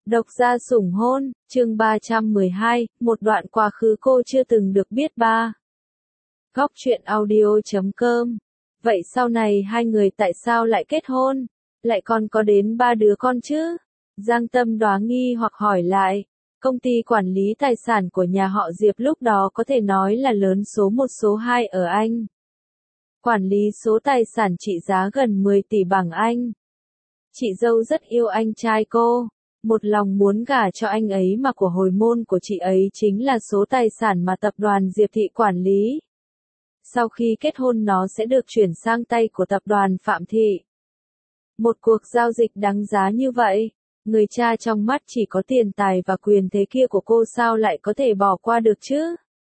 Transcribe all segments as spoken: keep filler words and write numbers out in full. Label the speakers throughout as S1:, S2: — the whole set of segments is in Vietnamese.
S1: Độc gia sủng hôn, chương ba trăm mười hai, một đoạn quá khứ cô chưa từng được biết ba. Góc truyện audio chấm com. Vậy sau này hai người tại sao lại kết hôn? Lại còn có đến ba đứa con chứ? Giang Tâm Đoá nghi hoặc hỏi lại. Công ty quản lý tài sản của nhà họ Diệp lúc đó có thể nói là lớn số một số hai ở Anh. Quản lý số tài sản trị giá gần mười tỷ bảng Anh. Chị dâu rất yêu anh trai cô. Một lòng muốn gả cho anh ấy mà của hồi môn của chị ấy chính là số tài sản mà tập đoàn Diệp Thị quản lý. Sau khi kết hôn nó sẽ được chuyển sang tay của tập đoàn Phạm Thị. Một cuộc giao dịch đáng giá như vậy, người cha trong mắt chỉ có tiền tài và quyền thế kia của cô sao lại có thể bỏ qua được chứ?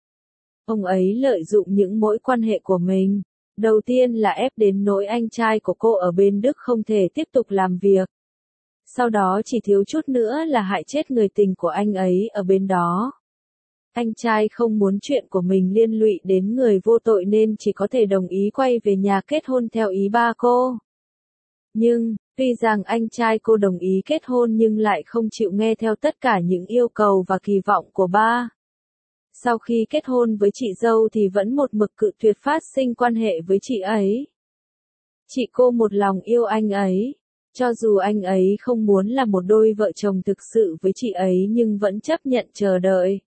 S1: Ông ấy lợi dụng những mối quan hệ của mình. Đầu tiên là ép đến nỗi anh trai của cô ở bên Đức không thể tiếp tục làm việc. Sau đó chỉ thiếu chút nữa là hại chết người tình của anh ấy ở bên đó. Anh trai không muốn chuyện của mình liên lụy đến người vô tội nên chỉ có thể đồng ý quay về nhà kết hôn theo ý ba cô. Nhưng, tuy rằng anh trai cô đồng ý kết hôn nhưng lại không chịu nghe theo tất cả những yêu cầu và kỳ vọng của ba. Sau khi kết hôn với chị dâu thì vẫn một mực cự tuyệt phát sinh quan hệ với chị ấy. Chị cô một lòng yêu anh ấy. Cho dù anh ấy không muốn là một đôi vợ chồng thực sự với chị ấy nhưng vẫn chấp nhận chờ đợi.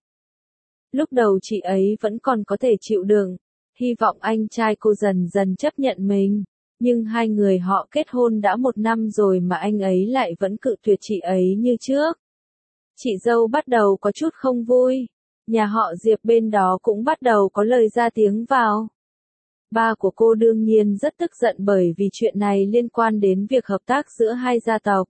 S1: Lúc đầu chị ấy vẫn còn có thể chịu đựng, hy vọng anh trai cô dần dần chấp nhận mình. Nhưng hai người họ kết hôn đã một năm rồi mà anh ấy lại vẫn cự tuyệt chị ấy như trước. Chị dâu bắt đầu có chút không vui. Nhà họ Diệp bên đó cũng bắt đầu có lời ra tiếng vào. Ba của cô đương nhiên rất tức giận bởi vì chuyện này liên quan đến việc hợp tác giữa hai gia tộc.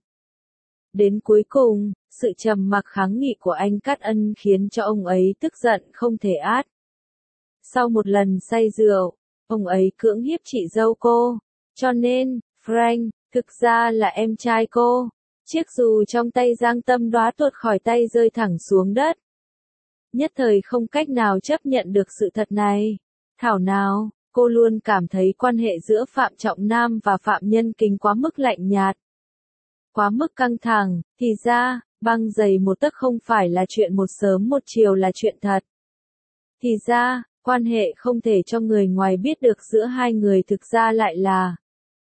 S1: Đến cuối cùng, sự trầm mặc kháng nghị của anh Cát Ân khiến cho ông ấy tức giận không thể át. Sau một lần say rượu, ông ấy cưỡng hiếp chị dâu cô. Cho nên, Frank, thực ra là em trai cô. Chiếc dù trong tay Giang Tâm Đoá tuột khỏi tay rơi thẳng xuống đất. Nhất thời không cách nào chấp nhận được sự thật này. Thảo nào, cô luôn cảm thấy quan hệ giữa Phạm Trọng Nam và Phạm Nhân Kính quá mức lạnh nhạt. Quá mức căng thẳng, thì ra, băng dày một tấc không phải là chuyện một sớm một chiều là chuyện thật. Thì ra, quan hệ không thể cho người ngoài biết được giữa hai người thực ra lại là.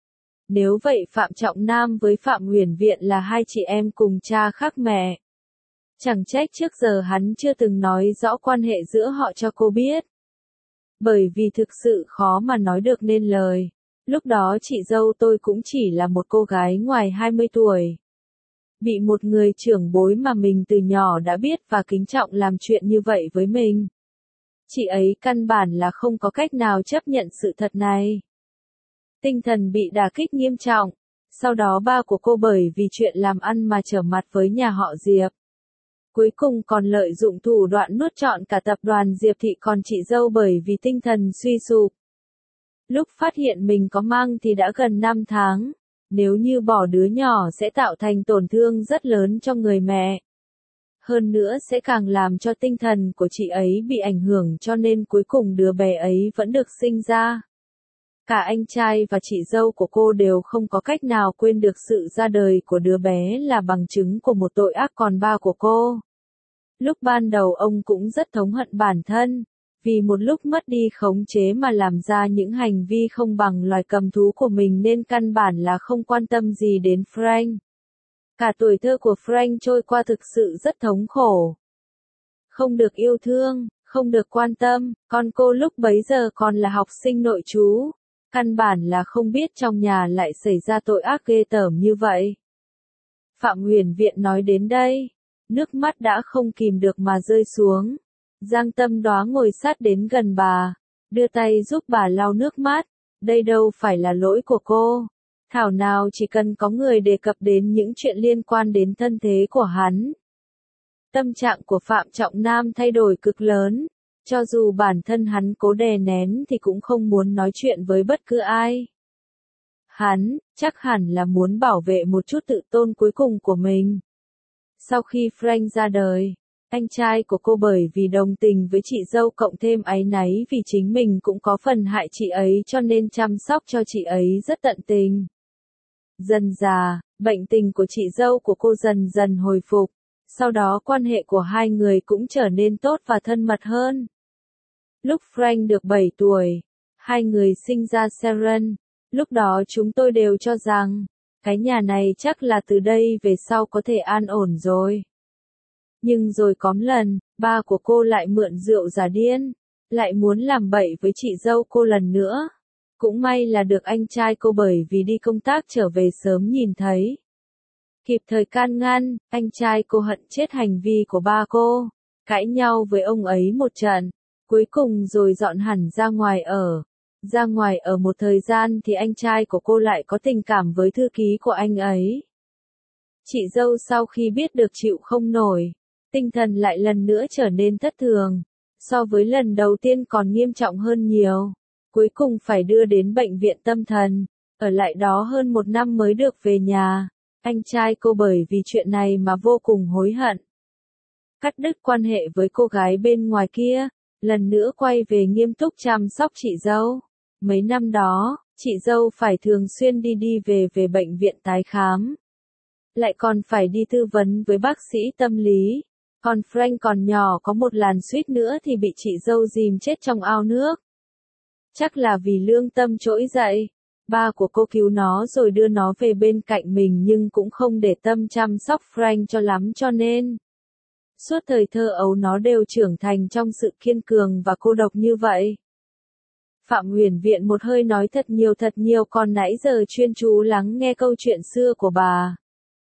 S1: Nếu vậy Phạm Trọng Nam với Phạm Huyền Viện là hai chị em cùng cha khác mẹ. Chẳng trách trước giờ hắn chưa từng nói rõ quan hệ giữa họ cho cô biết. Bởi vì thực sự khó mà nói được nên lời. Lúc đó chị dâu tôi cũng chỉ là một cô gái ngoài hai mươi tuổi. Bị một người trưởng bối mà mình từ nhỏ đã biết và kính trọng làm chuyện như vậy với mình. Chị ấy căn bản là không có cách nào chấp nhận sự thật này. Tinh thần bị đả kích nghiêm trọng. Sau đó ba của cô bởi vì chuyện làm ăn mà trở mặt với nhà họ Diệp. Cuối cùng còn lợi dụng thủ đoạn nuốt trọn cả tập đoàn Diệp Thị còn chị dâu bởi vì tinh thần suy sụp. Lúc phát hiện mình có mang thì đã gần năm tháng. Nếu như bỏ đứa nhỏ sẽ tạo thành tổn thương rất lớn cho người mẹ. Hơn nữa sẽ càng làm cho tinh thần của chị ấy bị ảnh hưởng cho nên cuối cùng đứa bé ấy vẫn được sinh ra. Cả anh trai và chị dâu của cô đều không có cách nào quên được sự ra đời của đứa bé là bằng chứng của một tội ác còn ba của cô. Lúc ban đầu ông cũng rất thống hận bản thân, vì một lúc mất đi khống chế mà làm ra những hành vi không bằng loài cầm thú của mình nên căn bản là không quan tâm gì đến Frank. Cả tuổi thơ của Frank trôi qua thực sự rất thống khổ. Không được yêu thương, không được quan tâm, còn cô lúc bấy giờ còn là học sinh nội trú. Căn bản là không biết trong nhà lại xảy ra tội ác ghê tởm như vậy. Phạm Huyền Viện nói đến đây, nước mắt đã không kìm được mà rơi xuống. Giang Tâm Đoá ngồi sát đến gần bà, đưa tay giúp bà lau nước mắt. Đây đâu phải là lỗi của cô. Thảo nào chỉ cần có người đề cập đến những chuyện liên quan đến thân thế của hắn. Tâm trạng của Phạm Trọng Nam thay đổi cực lớn. Cho dù bản thân hắn cố đè nén thì cũng không muốn nói chuyện với bất cứ ai. Hắn, chắc hẳn là muốn bảo vệ một chút tự tôn cuối cùng của mình. Sau khi Frank ra đời, anh trai của cô bởi vì đồng tình với chị dâu cộng thêm áy náy vì chính mình cũng có phần hại chị ấy cho nên chăm sóc cho chị ấy rất tận tình. Dần dà, bệnh tình của chị dâu của cô dần dần hồi phục. Sau đó quan hệ của hai người cũng trở nên tốt và thân mật hơn. Lúc Frank được bảy tuổi, hai người sinh ra Sharon. Lúc đó chúng tôi đều cho rằng, cái nhà này chắc là từ đây về sau có thể an ổn rồi. Nhưng rồi có lần, ba của cô lại mượn rượu giả điên, lại muốn làm bậy với chị dâu cô lần nữa. Cũng may là được anh trai cô bởi vì đi công tác trở về sớm nhìn thấy. Kịp thời can ngăn, anh trai cô hận chết hành vi của ba cô, cãi nhau với ông ấy một trận, cuối cùng rồi dọn hẳn ra ngoài ở. Ra ngoài ở một thời gian thì anh trai của cô lại có tình cảm với thư ký của anh ấy. Chị dâu sau khi biết được chịu không nổi, tinh thần lại lần nữa trở nên thất thường, so với lần đầu tiên còn nghiêm trọng hơn nhiều. Cuối cùng phải đưa đến bệnh viện tâm thần, ở lại đó hơn một năm mới được về nhà. Anh trai cô bởi vì chuyện này mà vô cùng hối hận. Cắt đứt quan hệ với cô gái bên ngoài kia, lần nữa quay về nghiêm túc chăm sóc chị dâu. Mấy năm đó, chị dâu phải thường xuyên đi đi về về bệnh viện tái khám. Lại còn phải đi tư vấn với bác sĩ tâm lý. Còn Frank còn nhỏ có một làn suýt nữa thì bị chị dâu dìm chết trong ao nước. Chắc là vì lương tâm trỗi dậy. Ba của cô cứu nó rồi đưa nó về bên cạnh mình nhưng cũng không để tâm chăm sóc Frank cho lắm cho nên. Suốt thời thơ ấu nó đều trưởng thành trong sự kiên cường và cô độc như vậy. Phạm Huyền Viện một hơi nói thật nhiều thật nhiều còn nãy giờ chuyên chú lắng nghe câu chuyện xưa của bà.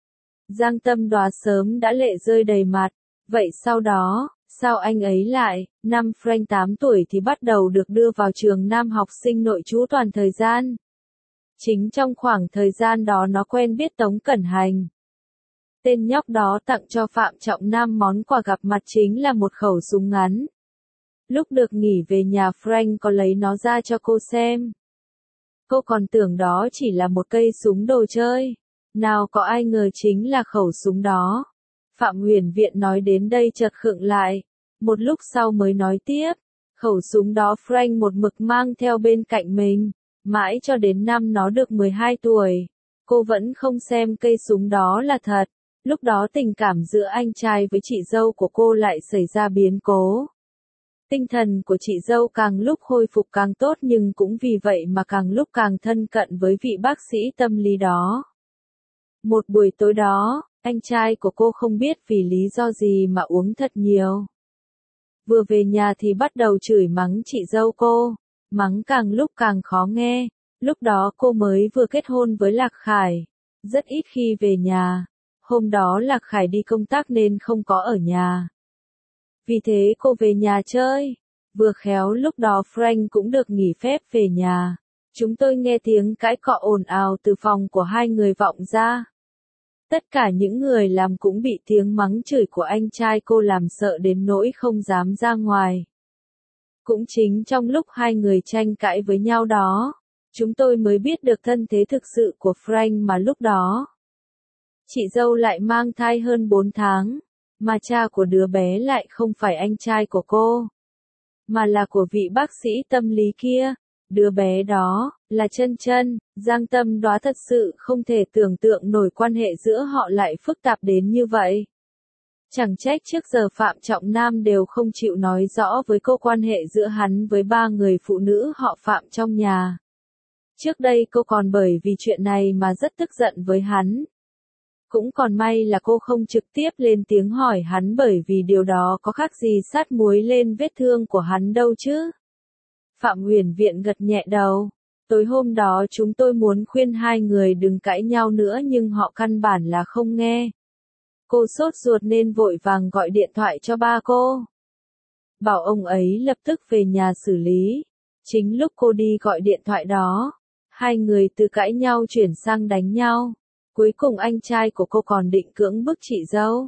S1: Giang Tâm Đoá sớm đã lệ rơi đầy mặt. Vậy sau đó, sao anh ấy lại, năm Frank tám tuổi thì bắt đầu được đưa vào trường nam học sinh nội trú toàn thời gian. Chính trong khoảng thời gian đó nó quen biết Tống Cẩn Hành. Tên nhóc đó tặng cho Phạm Trọng Nam món quà gặp mặt chính là một khẩu súng ngắn. Lúc được nghỉ về nhà Frank có lấy nó ra cho cô xem. Cô còn tưởng đó chỉ là một cây súng đồ chơi. Nào có ai ngờ chính là khẩu súng đó. Phạm Huyền Viện nói đến đây chợt khựng lại. Một lúc sau mới nói tiếp. Khẩu súng đó Frank một mực mang theo bên cạnh mình. Mãi cho đến năm nó được mười hai tuổi. Cô vẫn không xem cây súng đó là thật. Lúc đó tình cảm giữa anh trai với chị dâu của cô lại xảy ra biến cố. Tinh thần của chị dâu càng lúc hồi phục càng tốt nhưng cũng vì vậy mà càng lúc càng thân cận với vị bác sĩ tâm lý đó. Một buổi tối đó, anh trai của cô không biết vì lý do gì mà uống thật nhiều. Vừa về nhà thì bắt đầu chửi mắng chị dâu cô, mắng càng lúc càng khó nghe. Lúc đó cô mới vừa kết hôn với Lạc Khải, rất ít khi về nhà. Hôm đó Lạc Khải đi công tác nên không có ở nhà. Vì thế cô về nhà chơi. Vừa khéo lúc đó Frank cũng được nghỉ phép về nhà. Chúng tôi nghe tiếng cãi cọ ồn ào từ phòng của hai người vọng ra. Tất cả những người làm cũng bị tiếng mắng chửi của anh trai cô làm sợ đến nỗi không dám ra ngoài. Cũng chính trong lúc hai người tranh cãi với nhau đó, chúng tôi mới biết được thân thế thực sự của Frank mà lúc đó. Chị dâu lại mang thai hơn bốn tháng, mà cha của đứa bé lại không phải anh trai của cô, mà là của vị bác sĩ tâm lý kia. Đứa bé đó, là Chân Chân. Giang Tâm Đoá thật sự không thể tưởng tượng nổi quan hệ giữa họ lại phức tạp đến như vậy. Chẳng trách trước giờ Phạm Trọng Nam đều không chịu nói rõ với cô quan hệ giữa hắn với ba người phụ nữ họ Phạm trong nhà. Trước đây cô còn bởi vì chuyện này mà rất tức giận với hắn. Cũng còn may là cô không trực tiếp lên tiếng hỏi hắn bởi vì điều đó có khác gì sát muối lên vết thương của hắn đâu chứ. Phạm Huyền Viện gật nhẹ đầu. Tối hôm đó chúng tôi muốn khuyên hai người đừng cãi nhau nữa nhưng họ căn bản là không nghe. Cô sốt ruột nên vội vàng gọi điện thoại cho ba cô. Bảo ông ấy lập tức về nhà xử lý. Chính lúc cô đi gọi điện thoại đó, hai người từ cãi nhau chuyển sang đánh nhau. Cuối cùng anh trai của cô còn định cưỡng bức chị dâu.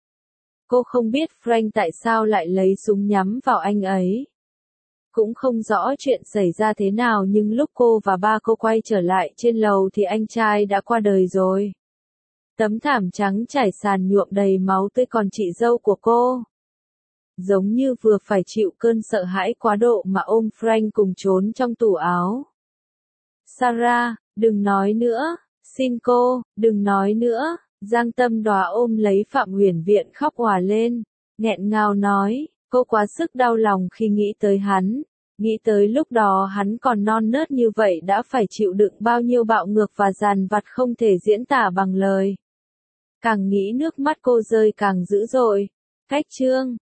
S1: Cô không biết Frank tại sao lại lấy súng nhắm vào anh ấy. Cũng không rõ chuyện xảy ra thế nào nhưng lúc cô và ba cô quay trở lại trên lầu thì anh trai đã qua đời rồi. Tấm thảm trắng trải sàn nhuộm đầy máu tươi còn chị dâu của cô. Giống như vừa phải chịu cơn sợ hãi quá độ mà ôm Frank cùng trốn trong tủ áo. Sarah, đừng nói nữa, xin cô, đừng nói nữa, Giang Tâm Đóa ôm lấy Phạm Huyền Viện khóc òa lên, nghẹn ngào nói, cô quá sức đau lòng khi nghĩ tới hắn, nghĩ tới lúc đó hắn còn non nớt như vậy đã phải chịu đựng bao nhiêu bạo ngược và dằn vặt không thể diễn tả bằng lời. Càng nghĩ nước mắt cô rơi càng dữ dội. Cách chương